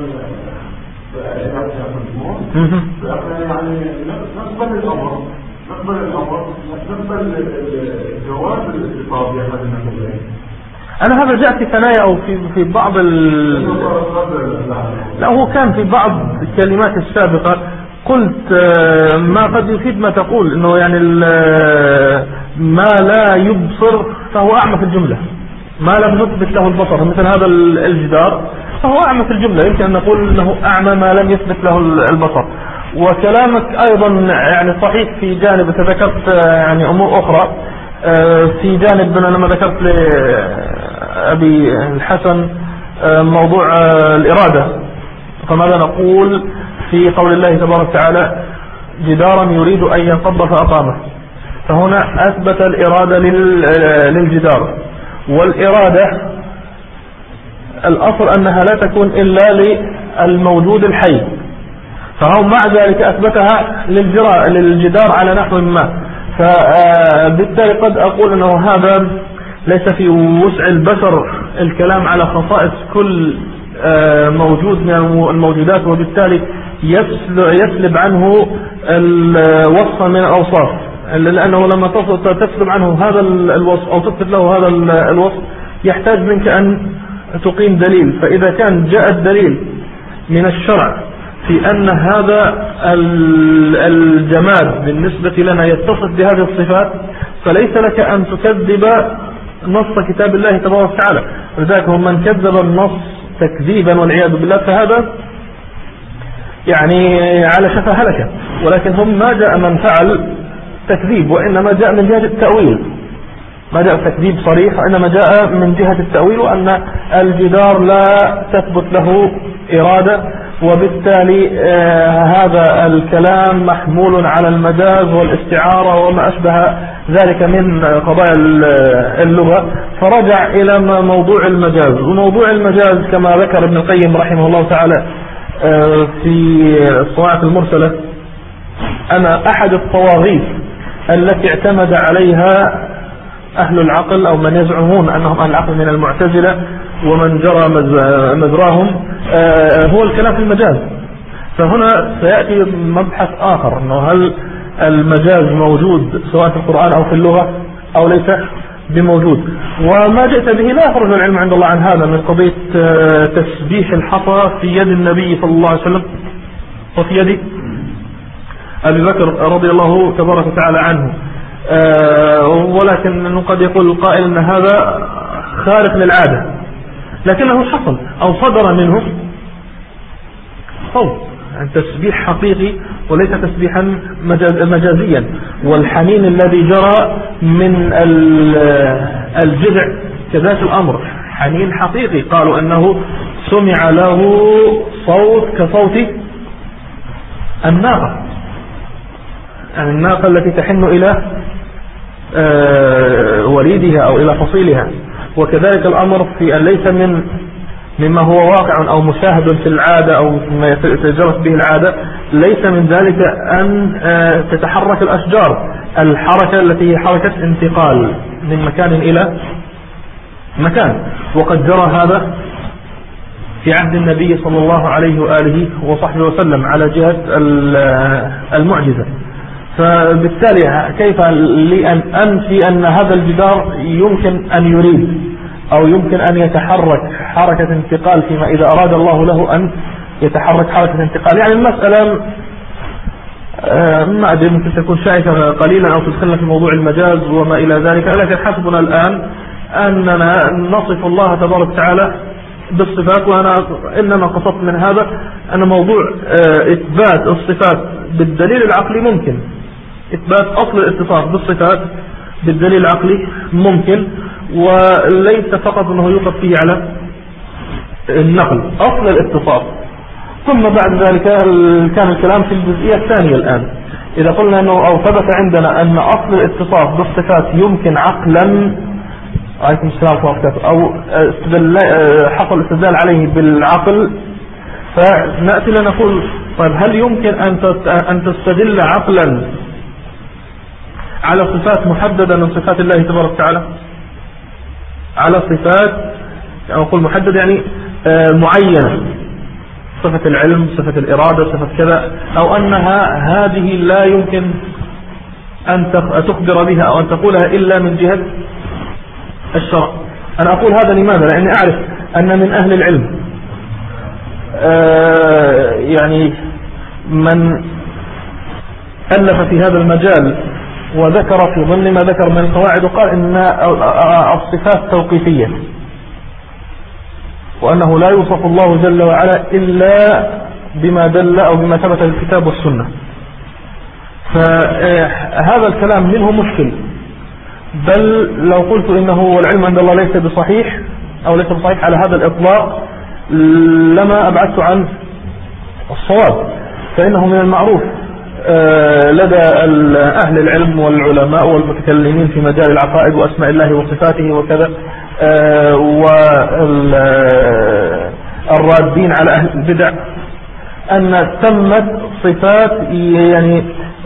فاحنا يعني نقبل الأمر نقبل الأمر نقبل الجواز الاتفاق في أحد النقلين. أنا هذا جاء في ثنايا أو في في بعض ال... لا هو كان في بعض الكلمات السابقة قلت ما قد يفيد ما تقول إنه يعني ما لا يبصر فهو أعمى في الجملة، ما لم نثبت له البصر مثل هذا الجدار فهو أعمى في الجملة، يمكن أن نقول إنه أعمى ما لم يثبت له البصر. وكلامك أيضا يعني صحيح في جانب تذكرت يعني أمور أخرى في جانب لما ذكرت لأبي الحسن موضوع الإرادة، فماذا نقول في قول الله تبارك وتعالى جدارا يريد أن ينقض فأقامه، فهنا أثبت الإرادة للجدار، والإرادة الأصل أنها لا تكون إلا للموجود الحي، فهو مع ذلك أثبتها للجدار على نحو ما، فبالتالي قد أقول أنه هذا ليس في وسع البشر الكلام على خصائص كل موجود من الموجودات، وبالتالي يسلب عنه الوصف من الأوصاف، لأنه لما تسلب عنه هذا الوصف أو تثبت له هذا الوصف يحتاج منك أن تقيم دليل، فإذا كان جاء الدليل من الشرع في أن هذا الجماد بالنسبة لنا يتصف بهذه الصفات فليس لك أن تكذب نص كتاب الله تبارك وتعالى، ولذلك هم من كذب النص تكذيبا والعياذ بالله فهذا يعني على شفا هلكة، ولكن هم ما جاء من فعل تكذيب وإنما جاء من جهة التأويل، ما جاء تكذيب صريح وإنما جاء من جهة التأويل، وأن الجدار لا تثبت له إرادة، وبالتالي آه هذا الكلام محمول على المجاز والاستعارة وما أشبه ذلك من قضايا اللغة، فرجع إلى موضوع المجاز. وموضوع المجاز كما ذكر ابن القيم رحمه الله تعالى آه في الصواعق المرسلة أن أحد الطواغيت التي اعتمد عليها أهل العقل أو من يزعمون أنهم أهل العقل من المعتزلة ومن جرى مجراهم هو الكلام في المجاز. فهنا سيأتي مبحث آخر أنه هل المجاز موجود سواء في القرآن أو في اللغة أو ليس بموجود، وما جئت به لا يخرج العلم عند الله عن هذا من قضية تسبيح الحصى في يد النبي صلى الله عليه وسلم وفي يد أبي بكر رضي الله تبارك وتعالى عنه، ولكن قد يقول القائل أن هذا خارق للعادة، لكنه حصل أو صدر منه صوت يعني تسبيح حقيقي وليس تسبيحا مجاز مجازيا. والحنين الذي جرى من الجذع كذلك الأمر حنين حقيقي، قالوا أنه سمع له صوت كصوت الناقة، يعني الناقة التي تحن إلى وليدها أو إلى فصيلها. وكذلك الأمر في أن ليس من مما هو واقع أو مشاهد في العادة أو ما يتجرس به العادة، ليس من ذلك أن تتحرك الأشجار، الحركة التي هي حركة انتقال من مكان إلى مكان. وقد جرى هذا في عهد النبي صلى الله عليه وآله وصحبه وسلم على جهة المعجزة. فبالتالي كيف لي أن أنفي أن هذا الجدار يمكن أن يريد أو يمكن أن يتحرك حركة انتقال فيما إذا أراد الله له أن يتحرك حركة انتقال؟ يعني المسألة ما أدري، ممكن تكون شائكة قليلا أو تدخلنا في موضوع المجاز وما إلى ذلك، لكن حسبنا الآن أننا نصف الله تبارك وتعالى بالصفات. وأنا إنما قصدت من هذا أن موضوع إثبات الصفات بالدليل العقلي ممكن، إثبات أصل الاتصاف بالصفات بالدليل العقلي ممكن، وليس فقط أنه يوقف فيه على النقل أصل الاتصاف. ثم بعد ذلك كان الكلام في الجزئية الثانية الآن. إذا قلنا أنه أو ثبت عندنا أن أصل الاتصاف بالصفات يمكن عقلا، عليكم السلام ورحمة الله، أو حصل استدلال عليه بالعقل، فنأتي لنقول طيب هل يمكن أن تستدل عقلا على صفات محددة من صفات الله تبارك وتعالى، على صفات يعني أقول محدد يعني معينة، صفة العلم، صفة الإرادة، صفة كذا، أو أنها هذه لا يمكن أن تخبر بها أو أن تقولها إلا من جهة الشرع؟ أنا أقول هذا لماذا؟ لأني أعرف أن من أهل العلم يعني من ألف في هذا المجال وذكر في ضمن ما ذكر من القواعد وقال إن الصفات توقيفية، وأنه لا يوصف الله جل وعلا إلا بما دل أو بما ثبت الكتاب والسنة. فهذا الكلام منه مشكل، بل لو قلت إنه والعلم عند الله ليس بصحيح أو ليس بصحيح على هذا الإطلاق لما أبعدت عن الصواب. فإنه من المعروف لدى أهل العلم والعلماء والمتكلمين في مجال العقائد وأسماء الله وصفاته وكذا، والرادين على أهل البدع، أن ثمت صفات يعني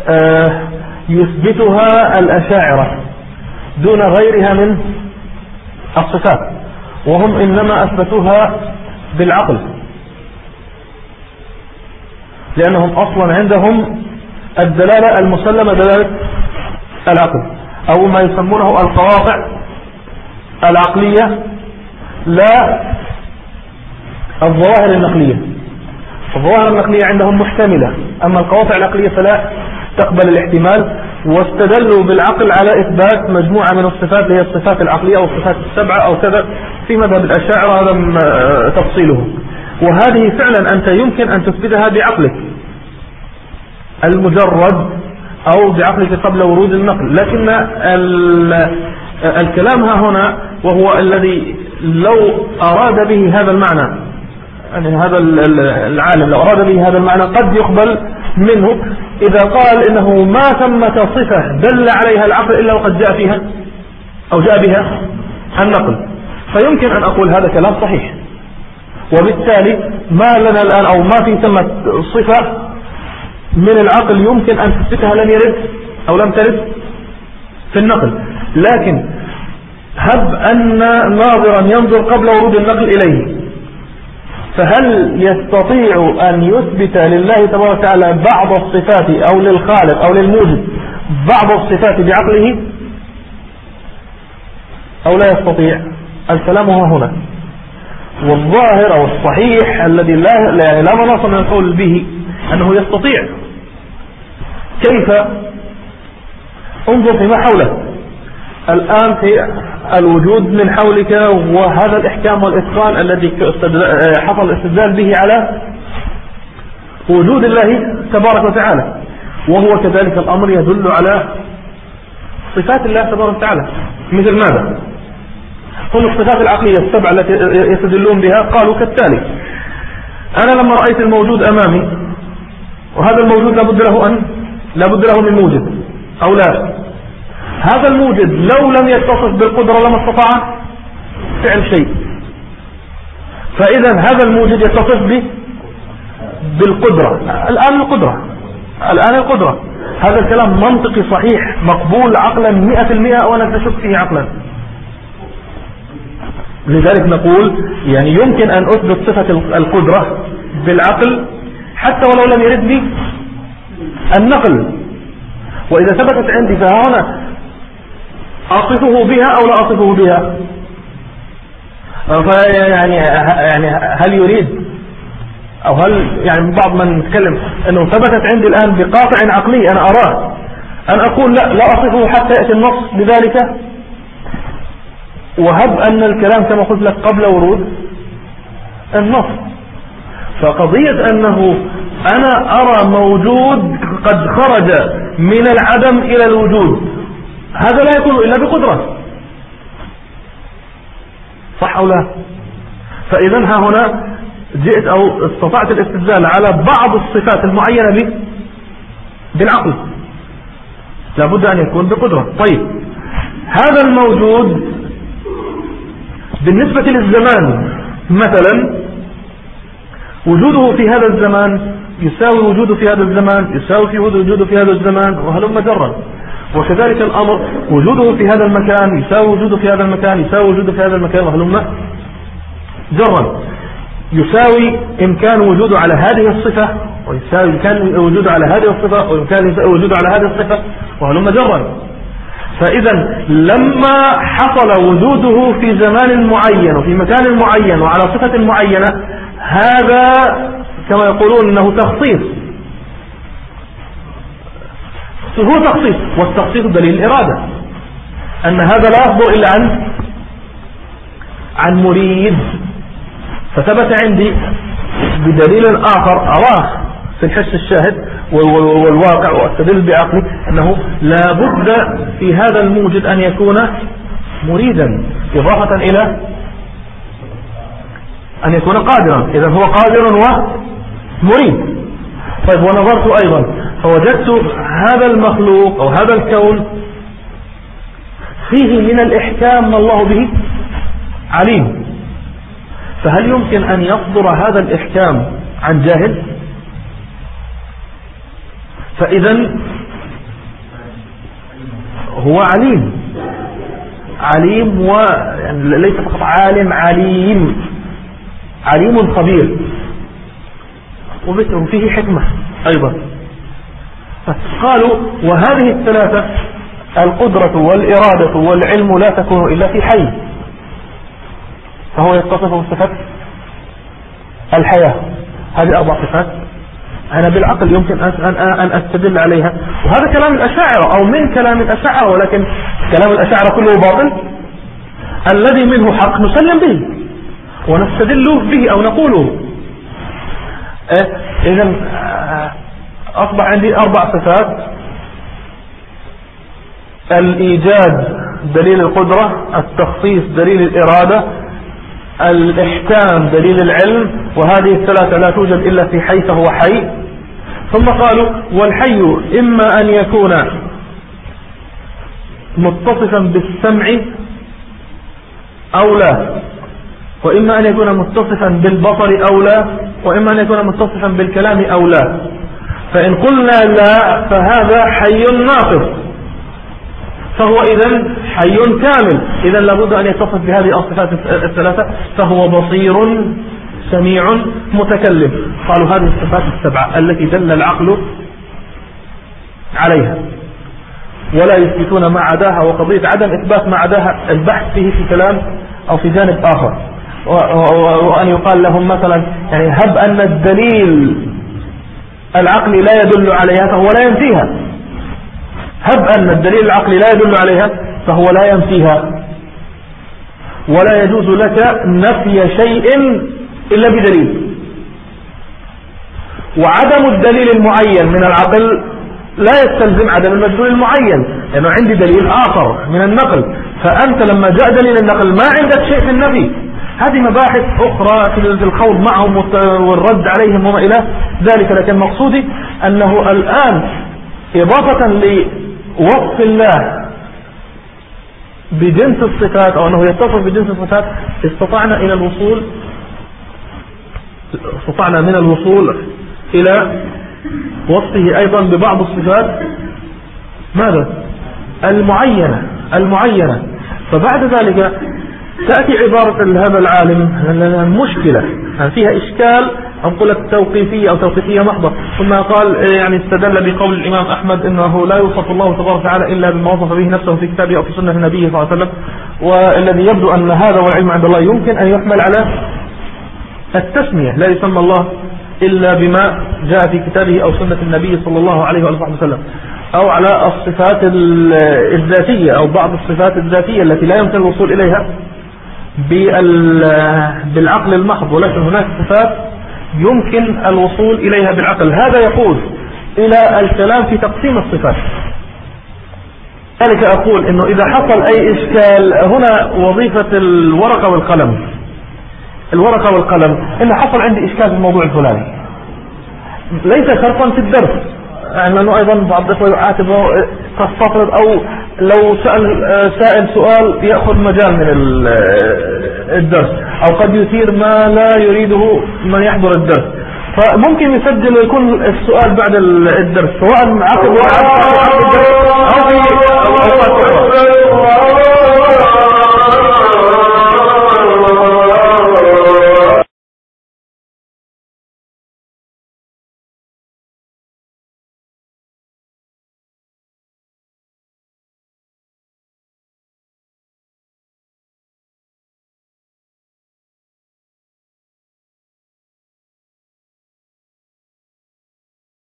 يثبتها الأشاعرة دون غيرها من الصفات، وهم إنما أثبتوها بالعقل، لأنهم أصلا عندهم الدلالة المسلمة دلالة العقل، أو ما يسمونه القواطع العقلية لا الظواهر النقلية. الظواهر النقلية عندهم محتملة، أما القواطع العقلية فلا تقبل الاحتمال، واستدلوا بالعقل على إثبات مجموعة من الصفات اللي هي الصفات العقلية أو الصفات السبعة أو كذا في مذهب الأشاعرة، هذا تفصيله. وهذه فعلا أنت يمكن أن تثبتها بعقلك المجرد أو بعقلك قبل ورود النقل، لكن الكلام ها هنا وهو الذي لو أراد به هذا المعنى، يعني هذا العالم لو أراد به هذا المعنى قد يقبل منه إذا قال إنه ما ثمة صفة دل عليها العقل إلا وقد جاء فيها أو جاء بها النقل، فيمكن أن أقول هذا كلام صحيح. وبالتالي ما لنا الآن أو ما في ثمة صفة من العقل يمكن أن تثبتها لم يرد أو لم ترد في النقل، لكن هب أن ناظرا ينظر قبل ورود النقل إليه، فهل يستطيع أن يثبت لله تبارك وتعالى بعض الصفات أو للخالق أو للموجد بعض الصفات بعقله أو لا يستطيع؟ الكلام هو هنا، والظاهر أو الصحيح الذي لا يعني لا مناص من القول به أنه يستطيع. كيف؟ انظر فيما حوله الآن في الوجود من حولك، وهذا الإحكام والإتقان الذي حصل الاستدلال به على وجود الله تبارك وتعالى، وهو كذلك الأمر يدل على صفات الله تبارك وتعالى. مثل ماذا؟ هم الصفات العقلية السبع التي يستدلون بها قالوا كالتالي: أنا لما رأيت الموجود أمامي، وهذا الموجود لابد له أن لابد له من موجد أو لا، هذا الموجد لو لم يتصف بالقدرة لما استطاع فعل شيء، فإذا هذا الموجد يتصف به بالقدرة. الآن القدرة الآن القدرة هذا الكلام منطقي صحيح مقبول عقلا مئة في المئة ولا تشك فيه عقلا. لذلك نقول يعني يمكن أن أثبت صفة القدرة بالعقل حتى ولو لم يردني النقل، وإذا ثبتت عندي فهنا أصفه بها أو لا أصفه بها. يعني يعني هل يريد أو هل يعني بعض من نتكلم أنه ثبتت عندي الآن بقاطع عقلي أنا أراه أن أقول لا لا أصفه حتى يأتي النص بذلك، وهب أن الكلام كما قلت لك قبل ورود النص. فقضية أنه أنا أرى موجود قد خرج من العدم إلى الوجود، هذا لا يكون إلا بقدرة، صح أو لا؟ فإذا ها هنا جئت أو استطعت الاستدلال على بعض الصفات المعينة به بالعقل، لابد أن يكون بقدرة. طيب هذا الموجود بالنسبة للزمان مثلا وجوده في هذا الزمان يساوي وجوده في هذا الزمان يساوي في وجوده في هذا الزمان وهلم جرا، وكذلك الأمر وجوده في هذا المكان يساوي وجوده في هذا المكان يساوي وجوده في هذا المكان وهلم جرا، يساوي إمكان وجوده على هذه الصفة ويساوي إمكان وجوده على هذه الصفة وإمكان وجوده على هذه الصفة وهلم جرا. فإذا لما حصل وجوده في زمان معين وفي مكان معين وعلى صفة معينة، هذا كما يقولون انه تخصيص، هو تخصيص، والتخصيص دليل الإرادة، أن هذا لا يصدر إلا عن عن مريد. فثبت عندي بدليل آخر أراه في الحس الشاهد والواقع واستدل بعقلي أنه لا بد في هذا الموجد أن يكون مريدا إضافة إلى أن يكون قادرا. إذا هو قادر ومريد. طيب ونظرت أيضا فوجدت هذا المخلوق أو هذا الكون فيه من الإحكام ما الله به عليم، فهل يمكن أن يصدر هذا الإحكام عن جاهل؟ فإذا هو عليم عليم وليس فقط عالم، عليم عليم خبير وفيه حكمة أيضا. قالوا وهذه الثلاثة القدرة والإرادة والعلم لا تكون إلا في حي، فهو يتصف بصفة الحياة. هذه أربع صفات أنا بالعقل يمكن أن أستدل عليها، وهذا كلام الأشاعرة أو من كلام الأشاعرة، ولكن كلام الأشاعرة كله باطل. الذي منه حق نسلم به ونستدل به أو نقوله. إذن أصبح عندي أربع صفات: الإيجاد دليل القدرة، التخصيص دليل الإرادة، الإحكام دليل العلم، وهذه الثلاثة لا توجد إلا في حي فهو حي. ثم قالوا والحي إما أن يكون متصفا بالسمع أو لا، وإما أن يكون متصفا بالبصر أو لا، وإما أن يكون متصفا بالكلام أو لا. فإن قلنا لا فهذا حي ناقص، فهو إذن حي كامل. إذن لابد أن يتصف بهذه الصفات الثلاثة، فهو بصير سميع متكلم. قالوا هذه الصفات السبعة التي دل العقل عليها، ولا يثبتون ما عداها، وقضية عدم إثبات ما عداها البحث فيه في كلام أو في جانب آخر. وأن يقال لهم مثلا يعني هب أن الدليل العقلي لا يدل عليها فهو لا ينفيها، هب أن الدليل العقلي لا يدل عليها فهو لا ينفيها، ولا يجوز لك نفي شيء إلا بدليل. وعدم الدليل المعين من العقل لا يستلزم عدم المدلول المعين، لأنه يعني عندي دليل آخر من النقل، فأنت لما جاء دليل النقل ما عندك شيء في النفي. هذه مباحث أخرى في الخوض معهم والرد عليهم وما إلى ذلك. لكن مقصودي أنه الآن إضافة لوصف الله بجنس الصفات أو أنه يتصف بجنس الصفات استطعنا إلى الوصول استطعنا من الوصول إلى وصفه أيضا ببعض الصفات ماذا المعينة المعينة فبعد ذلك تأتي عبارة هذا العالم المشكلة فيها إشكال أقول لك توقيفية أو توقيفية محضة. ثم قال يعني استدل بقول الإمام أحمد إنه لا يوصف الله تبارك وتعالى إلا بما وصف به نفسه في كتابه أو في سنة النبي صلى الله عليه وسلم. والذي يبدو أن هذا والعلم عند الله يمكن أن يحمل على التسمية، لا يسمى الله إلا بما جاء في كتابه أو سنة النبي صلى الله عليه وسلم، أو على الصفات الذاتية أو بعض الصفات الذاتية التي لا يمكن الوصول إليها بالعقل المحض، ولكن هناك صفات يمكن الوصول إليها بالعقل. هذا يقود إلى الكلام في تقسيم الصفات. ذلك أقول إنه إذا حصل أي إشكال هنا وظيفة الورقة والقلم الورقة والقلم إن حصل عندي إشكال في الموضوع الفلاني ليس شرطا في الدرس، يعني لأنه أيضا بعض الإخوة يعاتبه تستطرد أو لو سأل سائل سؤال يأخذ مجال من الدرس أو قد يثير ما لا يريده من يحضر الدرس، فممكن يسجل ويكون السؤال بعد الدرس سواء عقب أو في أوقات أخرى.